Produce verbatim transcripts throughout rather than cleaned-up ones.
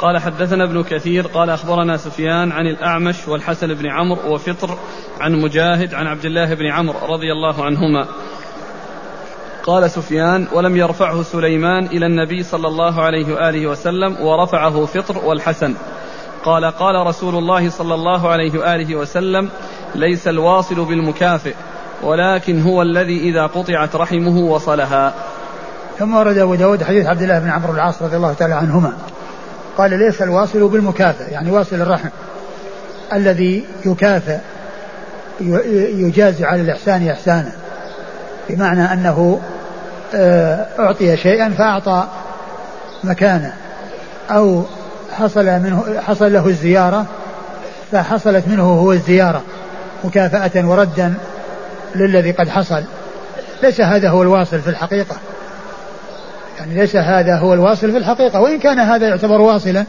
قال حدثنا ابن كثير قال أخبرنا سفيان عن الأعمش والحسن بن عمرو وفطر عن مجاهد عن عبد الله بن عمرو رضي الله عنهما. قال سفيان: ولم يرفعه سليمان إلى النبي صلى الله عليه وآله وسلم ورفعه فطر والحسن. قال: قال رسول الله صلى الله عليه وآله وسلم: ليس الواصل بالمكافئ ولكن هو الذي إذا قطعت رحمه وصلها. ثم ورد أبو داود حديث عبد الله بن عمرو العاص رضي الله تعالى عنهما قال: ليس الواصل بالمكافئ، يعني واصل الرحم الذي يكافئ يجازي على الإحسان إحسانا، بمعنى أنه أعطي شيئا فأعطى مكانه، أو حصل منه حصل له الزيارة فحصلت منه هو الزيارة مكافأة وردا للذي قد حصل. ليس هذا هو الواصل في الحقيقة، يعني ليس هذا هو الواصل في الحقيقة، وإن كان هذا يعتبر واصلا،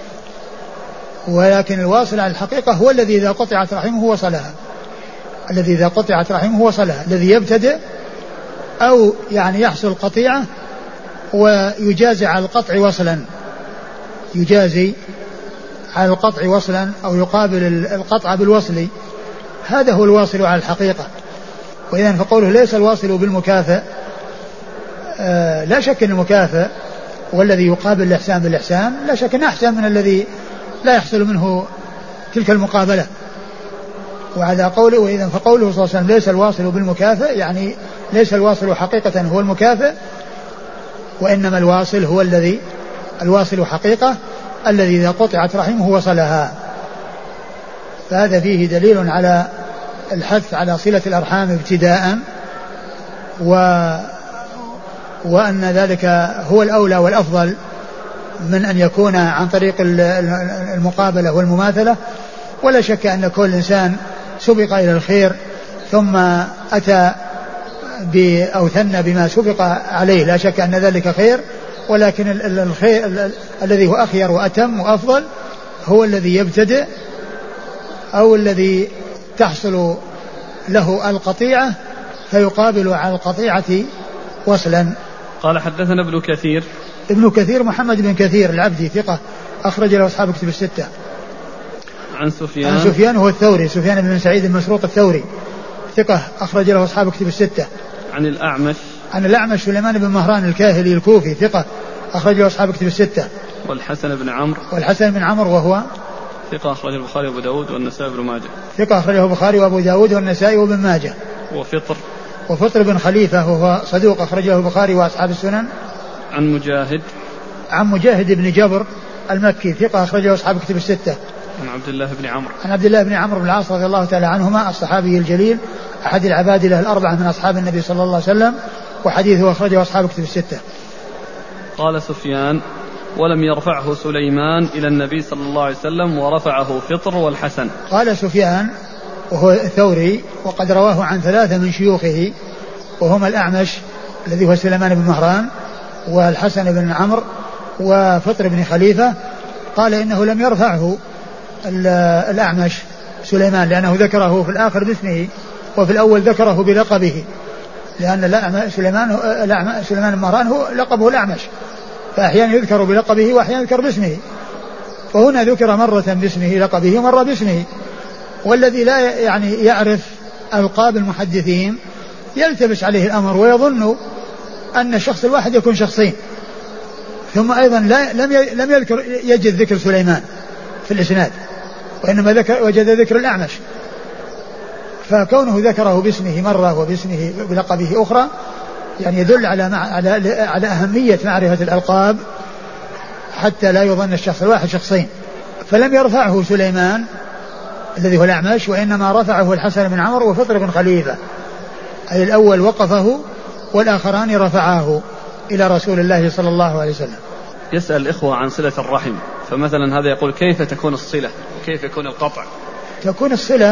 ولكن الواصل على الحقيقة هو الذي إذا قطعت رحمه وصلها، الذي إذا قطعت رحمه وصلها، الذي يبتدئ أو يعني يحصل قطيعة ويجازي على القطع وصلا، يجازي على القطع وصلا أو يقابل القطع بالوصل، هذا هو الواصل على الحقيقة. وإذن فقوله ليس الواصل بالمكافئ، آه لا شك أن المكافئ والذي يقابل الإحسان بالإحسان لا شك أن أحسن من الذي لا يحصل منه تلك المقابلة. وعلى قوله وإذن فقوله صلى الله عليه وسلم ليس الواصل بالمكافئ، يعني ليس الواصل حقيقة هو المكافئ، وإنما الواصل هو الذي الواصل حقيقة الذي إذا قطعت رحمه وصلها. فهذا فيه دليل على الحث على صلة الأرحام ابتداء، و وأن ذلك هو الأولى والأفضل من أن يكون عن طريق المقابلة والمماثلة. ولا شك أن كل إنسان سبق إلى الخير ثم أتى أو ثنى بما سبق عليه، لا شك أن ذلك خير، ولكن الخير الذي هو أخير وأتم وأفضل هو الذي يبتدئ أو الذي تحصل له القطيعة فيقابل على القطيعة وصلا. قال حدثنا ابن كثير ابن كثير محمد بن كثير العبدي ثقة أخرج له أصحاب كتب الستة. عن سفيان عن سفيان هو الثوري، سفيان بن سعيد المسروق الثوري ثقة أخرج له أصحاب كتب الستة. عن الأعمش عن الأعمش سليمان بن مهران الكاهلي الكوفي ثقة أخرج له أصحاب كتب الستة. والحسن بن عمرو والحسن بن عمرو وهو ثقة أخرجه البخاري وأبو داود والنسائي وابن ماجه. ثقة أخرجه البخاري وأبو داود والنسائي وابن ماجه. وفطر وفطر بن خليفة وهو صدوق أخرجه البخاري وأصحاب السنن. عن مجاهد عن مجاهد بن جبر المكي ثقة أخرجه أصحاب كتب الستة. عن عبد الله بن عمرو عن عبد الله بن عمرو بن العاص رضي الله تعالى عنهما الصحابي الجليل أحد العبادلة الأربعة من أصحاب النبي صلى الله عليه وسلم، وحديثه أخرجه أصحاب كتب الستة. قال سفيان: ولم يرفعه سليمان إلى النبي صلى الله عليه وسلم ورفعه فطر والحسن. قال سفيان وهو الثوري وقد رواه عن ثلاثة من شيوخه وهما الأعمش الذي هو سليمان بن مهران والحسن بن عمرو وفطر بن خليفة، قال إنه لم يرفعه الأعمش سليمان لأنه ذكره في الآخر باسمه وفي الأول ذكره بلقبه، لأن سليمان سليمان بن مهران هو لقبه الأعمش، فأحيانا يذكر بلقبه وأحيانا يذكر باسمه، فهنا ذكر مرة باسمه لقبه ومرة باسمه. والذي لا يعني يعرف ألقاب المحدثين يلتبس عليه الأمر ويظن أن الشخص الواحد يكون شخصين. ثم أيضا لا لم لم يذكر يجد ذكر سليمان في الإسناد، وإنما ذكر وجد ذكر الأعمش، فكونه ذكره باسمه مرة وباسمه بلقبه أخرى يعني يدل على مع على على أهمية معرفة الألقاب حتى لا يظن الشخص الواحد شخصين. فلم يرفعه سليمان الذي هو الأعمش، وإنما رفعه الحسن بن عمرو وفطر بن خليفة، أي الأول وقفه والآخران رفعاه إلى رسول الله صلى الله عليه وسلم. يسأل الإخوة عن صلة الرحم، فمثلا هذا يقول كيف تكون الصلة وكيف يكون القطع؟ تكون الصلة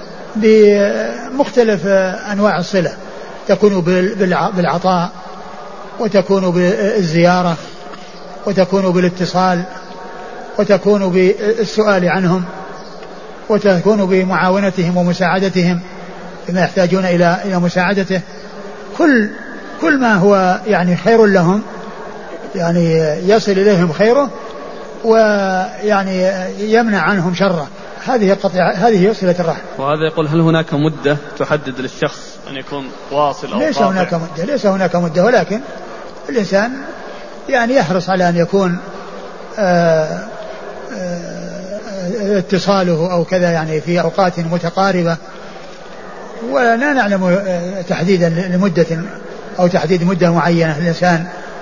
بمختلف أنواع الصلة، تكون بالعطاء وتكون بالزيارة وتكون بالاتصال وتكون بالسؤال عنهم وتكون بمعاونتهم ومساعدتهم بما يحتاجون إلى إلى مساعدته. كل كل ما هو يعني خير لهم يعني يصل إليهم خيره ويعني يمنع عنهم شره. هذه قطع هذه صلة الرحم. وهذا يقول هل هناك مدة تحدد للشخص أن يكون واصل أو ليس قاطع؟ هناك مدة ليس هناك مدة ولكن الإنسان يعني يحرص على أن يكون آآ آآ اتصاله أو كذا يعني في أوقات متقاربة، ولا نعلم تحديدا لمدة أو تحديد مدة معينة للإنسان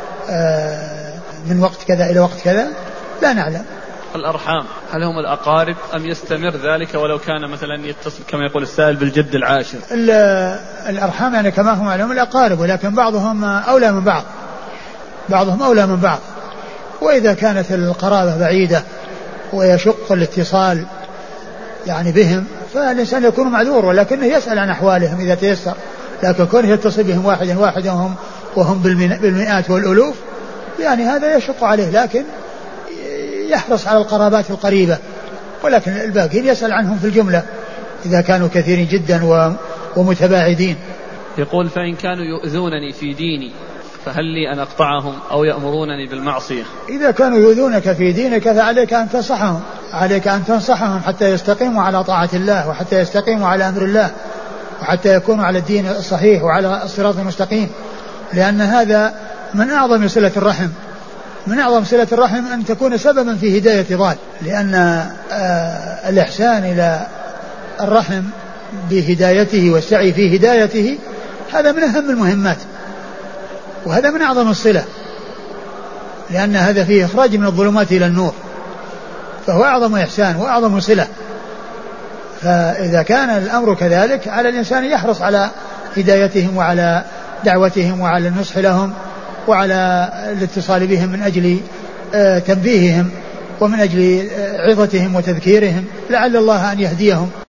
من وقت كذا إلى وقت كذا، لا نعلم. الأرحام هل هم الأقارب أم يستمر ذلك ولو كان مثلا يتصل كما يقول السائل بالجد العاشر؟ الأرحام يعني كما هم معلوم الأقارب، ولكن بعضهم أولى من بعض بعضهم أولى من بعض. وإذا كانت القرابة بعيدة ويشق الاتصال يعني بهم فالإنسان يكون معذور، ولكنه يسأل عن أحوالهم إذا تيسر. لكن كونه يتصل بهم واحدا واحدا وهم, وهم بالمئات والألوف يعني هذا يشق عليه، لكن يحرص على القرابات القريبة، ولكن الباقين يسأل عنهم في الجملة إذا كانوا كثيرين جدا ومتباعدين. يقول فإن كانوا يؤذونني في ديني فهل لي أن أقطعهم أو يأمرونني بالمعصية؟ إذا كانوا يؤذونك في دينك فعليك أن تنصحهم عليك أن تنصحهم حتى يستقيموا على طاعة الله وحتى يستقيموا على أمر الله وحتى يكونوا على الدين الصحيح وعلى الصراط المستقيم، لأن هذا من أعظم صلة الرحم. من أعظم صلة الرحم أن تكون سببا في هداية ضال، لأن آه الإحسان إلى الرحم بهدايته والسعي في هدايته هذا من أهم المهمات، وهذا من أعظم الصلة، لأن هذا فيه إخراج من الظلمات إلى النور، فهو أعظم إحسان وأعظم صلة. فإذا كان الأمر كذلك على الإنسان يحرص على هدايتهم وعلى دعوتهم وعلى النصح لهم وعلى الاتصال بهم من أجل تنبيههم ومن أجل عظتهم وتذكيرهم، لعل الله أن يهديهم.